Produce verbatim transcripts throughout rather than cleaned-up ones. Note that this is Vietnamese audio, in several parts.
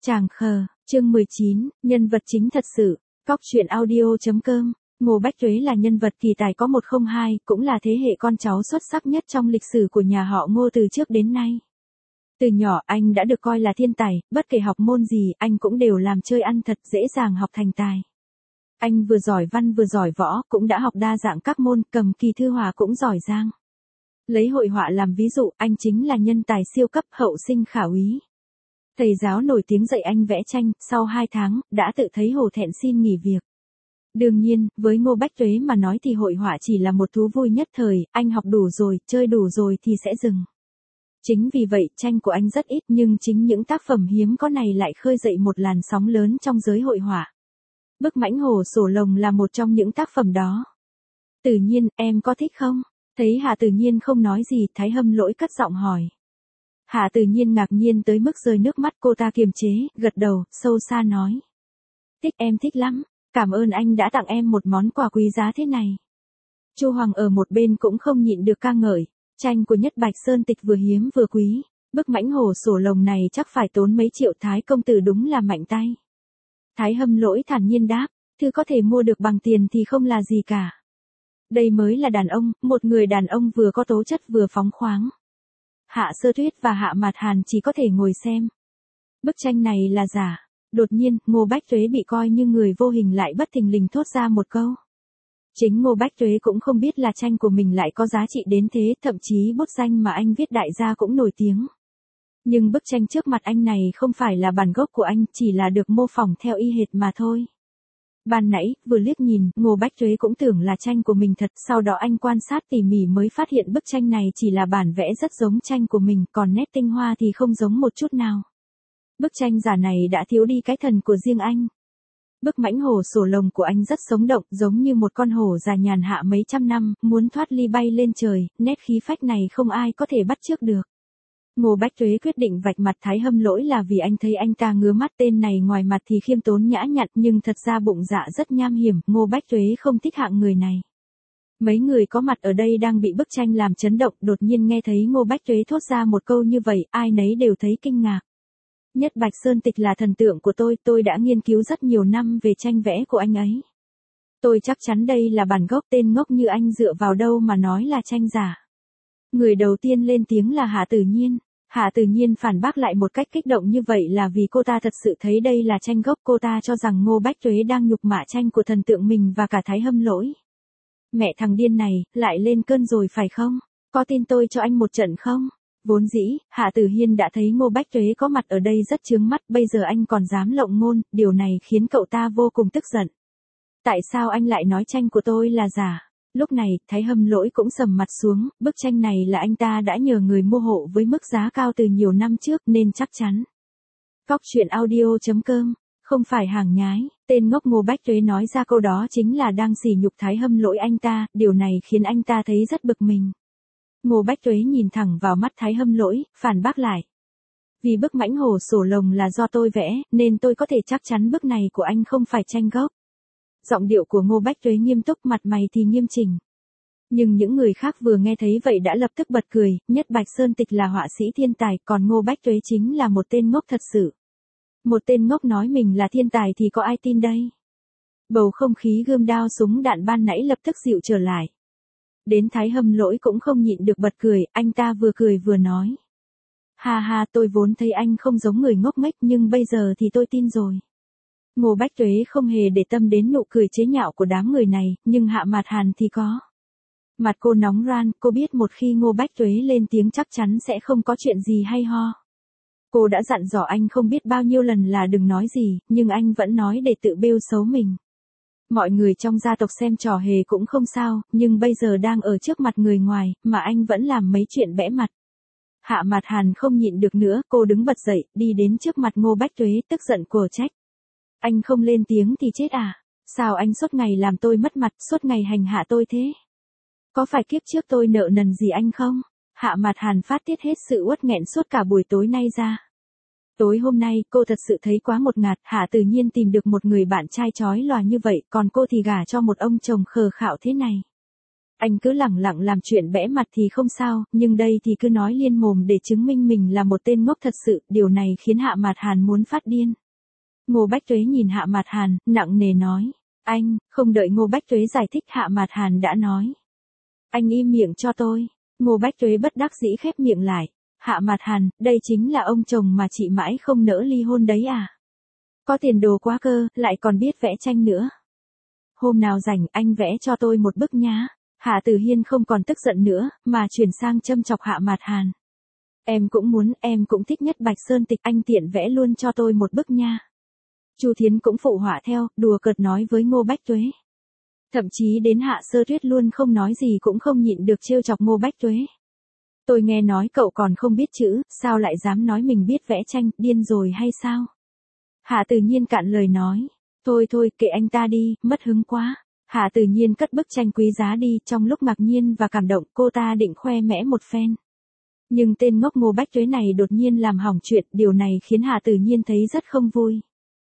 Chàng khờ, chương mười chín, nhân vật chính thật sự, Cóc truyện audio.com. Ngô Bách Tuế là nhân vật kỳ tài có một không hai, cũng là thế hệ con cháu xuất sắc nhất trong lịch sử của nhà họ Ngô từ trước đến nay. Từ nhỏ anh đã được coi là thiên tài, bất kể học môn gì anh cũng đều làm chơi ăn thật, dễ dàng học thành tài. Anh vừa giỏi văn vừa giỏi võ, cũng đã học đa dạng các môn, cầm kỳ thư họa cũng giỏi giang. Lấy hội họa làm ví dụ, anh chính là nhân tài siêu cấp, hậu sinh khả úy. Thầy giáo nổi tiếng dạy anh vẽ tranh, sau hai tháng, đã tự thấy hổ thẹn xin nghỉ việc. Đương nhiên, với Ngô Bách Tuế mà nói thì hội họa chỉ là một thú vui nhất thời, anh học đủ rồi, chơi đủ rồi thì sẽ dừng. Chính vì vậy, tranh của anh rất ít, nhưng chính những tác phẩm hiếm có này lại khơi dậy một làn sóng lớn trong giới hội họa. Bức Mãnh Hổ Sổ Lồng là một trong những tác phẩm đó. Tự nhiên, em có thích không? Thấy Hạ Tự Nhiên không nói gì, Thái Hâm Lỗi cất giọng hỏi. Hạ Tự Nhiên ngạc nhiên tới mức rơi nước mắt, cô ta kiềm chế, gật đầu, sâu xa nói. Thích, em thích lắm, cảm ơn anh đã tặng em một món quà quý giá thế này. Chu Hoàng ở một bên cũng không nhịn được ca ngợi, tranh của Nhất Bạch Sơn Tịch vừa hiếm vừa quý, bức Mãnh Hổ Sổ Lồng này chắc phải tốn mấy triệu, Thái công tử đúng là mạnh tay. Thái Hâm Lỗi thản nhiên đáp, thứ có thể mua được bằng tiền thì không là gì cả. Đây mới là đàn ông, một người đàn ông vừa có tố chất vừa phóng khoáng. Hạ Sơ Tuyết và Hạ Mạt Hàn chỉ có thể ngồi xem. Bức tranh này là giả. Đột nhiên, Ngô Bách Tuế bị coi như người vô hình lại bất thình lình thốt ra một câu. Chính Ngô Bách Tuế cũng không biết là tranh của mình lại có giá trị đến thế, thậm chí bút danh mà anh viết đại gia cũng nổi tiếng. Nhưng bức tranh trước mặt anh này không phải là bản gốc của anh, chỉ là được mô phỏng theo y hệt mà thôi. Ban nãy, vừa liếc nhìn, Ngô Bách Tuế cũng tưởng là tranh của mình thật, sau đó anh quan sát tỉ mỉ mới phát hiện bức tranh này chỉ là bản vẽ rất giống tranh của mình, còn nét tinh hoa thì không giống một chút nào. Bức tranh giả này đã thiếu đi cái thần của riêng anh. Bức Mãnh Hổ Sổ Lồng của anh rất sống động, giống như một con hổ già nhàn hạ mấy trăm năm, muốn thoát ly bay lên trời, nét khí phách này không ai có thể bắt chước được. Ngô Bách Tuế quyết định vạch mặt Thái Hâm Lỗi là vì anh thấy anh ta ngứa mắt, tên này ngoài mặt thì khiêm tốn nhã nhặn nhưng thật ra bụng dạ rất nham hiểm, Ngô Bách Tuế không thích hạng người này. Mấy người có mặt ở đây đang bị bức tranh làm chấn động, đột nhiên nghe thấy Ngô Bách Tuế thốt ra một câu như vậy, ai nấy đều thấy kinh ngạc. Nhất Bạch Sơn Tịch là thần tượng của tôi, tôi đã nghiên cứu rất nhiều năm về tranh vẽ của anh ấy. Tôi chắc chắn đây là bản gốc, tên ngốc như anh dựa vào đâu mà nói là tranh giả. Người đầu tiên lên tiếng là Hạ Tự Nhiên. Hạ Tự Nhiên phản bác lại một cách kích động như vậy là vì cô ta thật sự thấy đây là tranh gốc, cô ta cho rằng Ngô Bách Tuế đang nhục mạ tranh của thần tượng mình và cả Thái Hâm Lỗi. Mẹ thằng điên này, lại lên cơn rồi phải không? Có tin tôi cho anh một trận không? Vốn dĩ, Hạ Tử Hiên đã thấy Ngô Bách Tuế có mặt ở đây rất chướng mắt, bây giờ anh còn dám lộng ngôn, điều này khiến cậu ta vô cùng tức giận. Tại sao anh lại nói tranh của tôi là giả? Lúc này, Thái Hâm Lỗi cũng sầm mặt xuống, bức tranh này là anh ta đã nhờ người mua hộ với mức giá cao từ nhiều năm trước nên chắc chắn. Cóc truyện audio.com, không phải hàng nhái, tên ngốc Ngô Bách Tuế nói ra câu đó chính là đang sỉ nhục Thái Hâm Lỗi anh ta, điều này khiến anh ta thấy rất bực mình. Ngô Bách Tuế nhìn thẳng vào mắt Thái Hâm Lỗi, phản bác lại. Vì bức Mãnh Hổ Sổ Lồng là do tôi vẽ, nên tôi có thể chắc chắn bức này của anh không phải tranh gốc. Giọng điệu của Ngô Bách Tuế nghiêm túc, mặt mày thì nghiêm chỉnh. Nhưng những người khác vừa nghe thấy vậy đã lập tức bật cười, Nhất Bạch Sơn Tịch là họa sĩ thiên tài, còn Ngô Bách Tuế chính là một tên ngốc thật sự. Một tên ngốc nói mình là thiên tài thì có ai tin đây? Bầu không khí gươm đao súng đạn ban nãy lập tức dịu trở lại. Đến Thái Hâm Lỗi cũng không nhịn được bật cười, anh ta vừa cười vừa nói. Ha ha, tôi vốn thấy anh không giống người ngốc nghếch nhưng bây giờ thì tôi tin rồi. Ngô Bách Tuế không hề để tâm đến nụ cười chế nhạo của đám người này, nhưng Hạ Mạt Hàn thì có. Mặt cô nóng ran, cô biết một khi Ngô Bách Tuế lên tiếng chắc chắn sẽ không có chuyện gì hay ho. Cô đã dặn dò anh không biết bao nhiêu lần là đừng nói gì, nhưng anh vẫn nói để tự bêu xấu mình. Mọi người trong gia tộc xem trò hề cũng không sao, nhưng bây giờ đang ở trước mặt người ngoài, mà anh vẫn làm mấy chuyện bẽ mặt. Hạ Mạt Hàn không nhịn được nữa, cô đứng bật dậy, đi đến trước mặt Ngô Bách Tuế, tức giận của trách. Anh không lên tiếng thì chết à? Sao anh suốt ngày làm tôi mất mặt, suốt ngày hành hạ tôi thế? Có phải kiếp trước tôi nợ nần gì anh không? Hạ Mạt Hàn phát tiết hết sự uất nghẹn suốt cả buổi tối nay ra. Tối hôm nay, cô thật sự thấy quá ngột ngạt, Hạ Tự Nhiên tìm được một người bạn trai chói lòa như vậy, còn cô thì gả cho một ông chồng khờ khạo thế này. Anh cứ lẳng lặng làm chuyện bẽ mặt thì không sao, nhưng đây thì cứ nói liên mồm để chứng minh mình là một tên ngốc thật sự, điều này khiến Hạ Mạt Hàn muốn phát điên. Ngô Bách Tuế nhìn Hạ Mạt Hàn, nặng nề nói. Anh, không đợi Ngô Bách Tuế giải thích Hạ Mạt Hàn đã nói. Anh im miệng cho tôi. Ngô Bách Tuế bất đắc dĩ khép miệng lại. Hạ Mạt Hàn, đây chính là ông chồng mà chị mãi không nỡ ly hôn đấy à? Có tiền đồ quá cơ, lại còn biết vẽ tranh nữa. Hôm nào rảnh anh vẽ cho tôi một bức nhá. Hạ Tử Hiên không còn tức giận nữa, mà chuyển sang châm chọc Hạ Mạt Hàn. Em cũng muốn, em cũng thích nhất Bạch Sơn Tịch, anh tiện vẽ luôn cho tôi một bức nha. Chu Thiến cũng phụ họa theo, đùa cợt nói với Ngô Bách Tuế. Thậm chí đến Hạ Sơ Tuyết luôn không nói gì cũng không nhịn được trêu chọc Ngô Bách Tuế. Tôi nghe nói cậu còn không biết chữ, sao lại dám nói mình biết vẽ tranh, điên rồi hay sao? Hạ Tự Nhiên cạn lời nói. Thôi thôi, kệ anh ta đi, mất hứng quá. Hạ Tự Nhiên cất bức tranh quý giá đi, trong lúc ngạc nhiên và cảm động cô ta định khoe mẽ một phen. Nhưng tên ngốc Ngô Bách Tuế này đột nhiên làm hỏng chuyện, điều này khiến Hạ Tự Nhiên thấy rất không vui.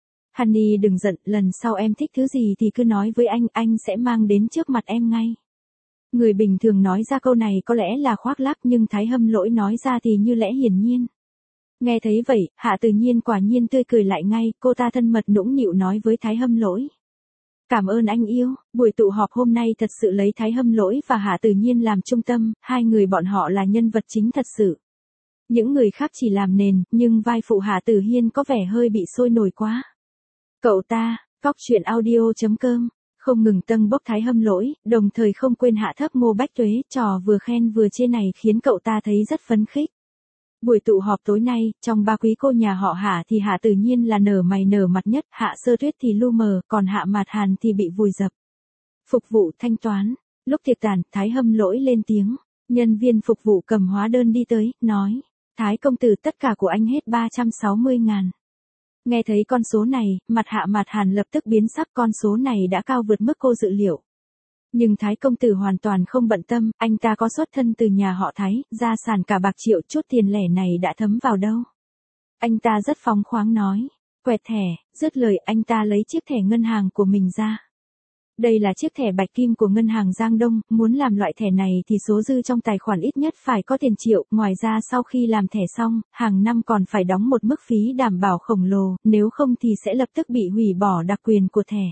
Honey đừng giận, lần sau em thích thứ gì thì cứ nói với anh, anh sẽ mang đến trước mặt em ngay. Người bình thường nói ra câu này có lẽ là khoác lác nhưng Thái Hâm Lỗi nói ra thì như lẽ hiển nhiên. Nghe thấy vậy, Hạ Tự Nhiên quả nhiên tươi cười lại ngay, cô ta thân mật nũng nịu nói với Thái Hâm Lỗi. Cảm ơn anh yêu, buổi tụ họp hôm nay thật sự lấy Thái Hâm Lỗi và Hạ Tự Nhiên làm trung tâm, hai người bọn họ là nhân vật chính thật sự. Những người khác chỉ làm nền, nhưng vai phụ Hạ Tử Hiên có vẻ hơi bị sôi nổi quá. Cậu ta, Cóc Truyện Audio chấm com, không ngừng tâng bốc Thái Hâm Lỗi, đồng thời không quên hạ thấp Ngô Bách Tuế, trò vừa khen vừa chê này khiến cậu ta thấy rất phấn khích. Buổi tụ họp tối nay, trong ba quý cô nhà họ Hạ thì Hạ Tự Nhiên là nở mày nở mặt nhất, Hạ Sơ Tuyết thì lu mờ, còn Hạ Mạt Hàn thì bị vùi dập. Phục vụ thanh toán, lúc tiệc tàn, Thái Hâm Lỗi lên tiếng, nhân viên phục vụ cầm hóa đơn đi tới, nói, Thái công tử tất cả của anh hết ba trăm sáu mươi ngàn. Nghe thấy con số này, mặt Hạ Mạt Hàn lập tức biến sắc, con số này đã cao vượt mức cô dự liệu. Nhưng Thái công tử hoàn toàn không bận tâm, anh ta có xuất thân từ nhà họ Thái, gia sản cả bạc triệu, chút tiền lẻ này đã thấm vào đâu. Anh ta rất phóng khoáng nói, quẹt thẻ, dứt lời anh ta lấy chiếc thẻ ngân hàng của mình ra. Đây là chiếc thẻ bạch kim của ngân hàng Giang Đông, muốn làm loại thẻ này thì số dư trong tài khoản ít nhất phải có tiền triệu, ngoài ra sau khi làm thẻ xong, hàng năm còn phải đóng một mức phí đảm bảo khổng lồ, nếu không thì sẽ lập tức bị hủy bỏ đặc quyền của thẻ.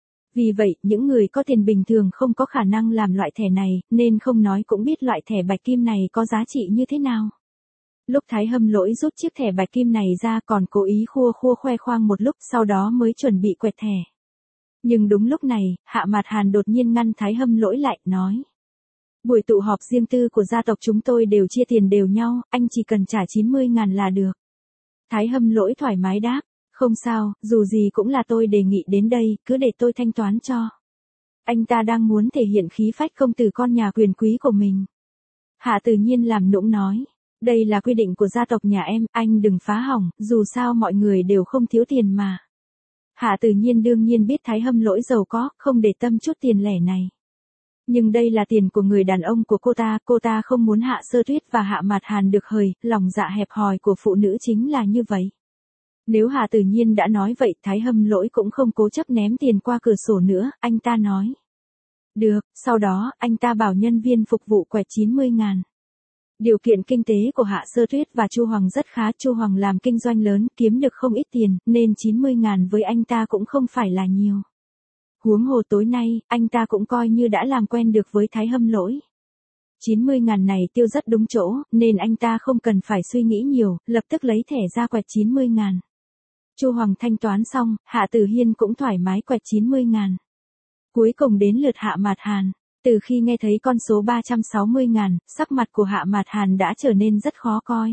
Vì vậy, những người có tiền bình thường không có khả năng làm loại thẻ này, nên không nói cũng biết loại thẻ bạch kim này có giá trị như thế nào. Lúc Thái Hâm Lỗi rút chiếc thẻ bạch kim này ra còn cố ý khua khua khoe khoang một lúc, sau đó mới chuẩn bị quẹt thẻ. Nhưng đúng lúc này, Hạ Mạt Hàn đột nhiên ngăn Thái Hâm Lỗi lại, nói. Buổi tụ họp riêng tư của gia tộc chúng tôi đều chia tiền đều nhau, anh chỉ cần trả chín mươi ngàn là được. Thái Hâm Lỗi thoải mái đáp, không sao, dù gì cũng là tôi đề nghị đến đây, cứ để tôi thanh toán cho. Anh ta đang muốn thể hiện khí phách công tử con nhà quyền quý của mình. Hạ Tự Nhiên làm nũng nói, đây là quy định của gia tộc nhà em, anh đừng phá hỏng, dù sao mọi người đều không thiếu tiền mà. Hạ Tự Nhiên đương nhiên biết Thái Hâm Lỗi giàu có, không để tâm chút tiền lẻ này. Nhưng đây là tiền của người đàn ông của cô ta, cô ta không muốn Hạ Sơ Tuyết và Hạ Mạt Hàn được hời, lòng dạ hẹp hòi của phụ nữ chính là như vậy. Nếu Hạ Tự Nhiên đã nói vậy, Thái Hâm Lỗi cũng không cố chấp ném tiền qua cửa sổ nữa, anh ta nói. Được, sau đó, anh ta bảo nhân viên phục vụ quẹt chín mươi ngàn. Điều kiện kinh tế của Hạ Sơ Tuyết và Chu Hoàng rất khá, Chu Hoàng làm kinh doanh lớn, kiếm được không ít tiền, nên chín mươi ngàn với anh ta cũng không phải là nhiều. Huống hồ tối nay, anh ta cũng coi như đã làm quen được với Thái Hâm Lỗi. chín mươi ngàn này tiêu rất đúng chỗ, nên anh ta không cần phải suy nghĩ nhiều, lập tức lấy thẻ ra quẹt chín mươi ngàn. Chu Hoàng thanh toán xong, Hạ Tử Hiên cũng thoải mái quẹt chín mươi ngàn. Cuối cùng đến lượt Hạ Mạt Hàn. Từ khi nghe thấy con số ba trăm sáu mươi ngàn, sắc mặt của Hạ Mạt Hàn đã trở nên rất khó coi.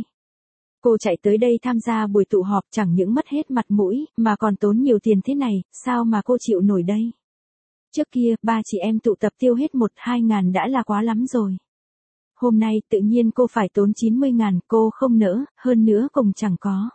Cô chạy tới đây tham gia buổi tụ họp chẳng những mất hết mặt mũi, mà còn tốn nhiều tiền thế này, sao mà cô chịu nổi đây? Trước kia, ba chị em tụ tập tiêu hết một hai ngàn đã là quá lắm rồi. Hôm nay tự nhiên cô phải tốn chín mươi ngàn, cô không nỡ, hơn nữa cùng chẳng có.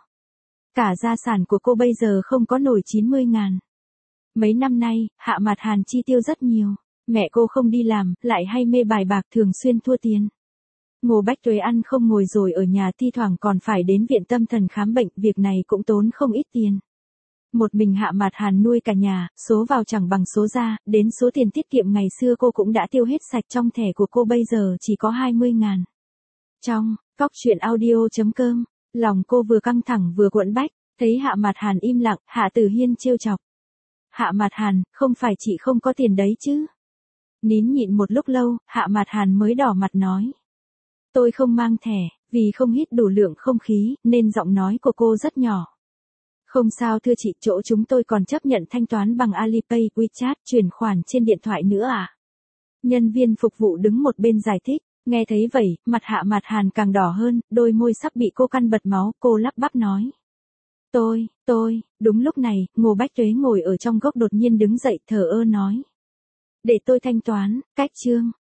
Cả gia sản của cô bây giờ không có nổi chín mươi ngàn. Mấy năm nay, Hạ Mạt Hàn chi tiêu rất nhiều. Mẹ cô không đi làm, lại hay mê bài bạc, thường xuyên thua tiền. Ngô Bách Tuế ăn không ngồi rồi ở nhà, thi thoảng còn phải đến viện tâm thần khám bệnh, việc này cũng tốn không ít tiền. Một mình Hạ Mạt Hàn nuôi cả nhà, số vào chẳng bằng số ra, đến số tiền tiết kiệm ngày xưa cô cũng đã tiêu hết sạch, trong thẻ của cô bây giờ chỉ có hai mươi ngàn. Trong, cóc truyện audio.com, lòng cô vừa căng thẳng vừa cuộn bách, thấy Hạ Mạt Hàn im lặng, Hạ Tử Hiên trêu chọc. Hạ Mạt Hàn, không phải chị không có tiền đấy chứ? Nín nhịn một lúc lâu, Hạ Mạt Hàn mới đỏ mặt nói. Tôi không mang thẻ, vì không hít đủ lượng không khí, nên giọng nói của cô rất nhỏ. Không sao thưa chị, chỗ chúng tôi còn chấp nhận thanh toán bằng Alipay, WeChat, chuyển khoản trên điện thoại nữa à? Nhân viên phục vụ đứng một bên giải thích, nghe thấy vậy, mặt Hạ Mạt Hàn càng đỏ hơn, đôi môi sắp bị cô căn bật máu, cô lắp bắp nói. Tôi, tôi, đúng lúc này, Ngô Bách Tuế ngồi ở trong góc đột nhiên đứng dậy thờ ơ nói. Để tôi thanh toán, cách trương.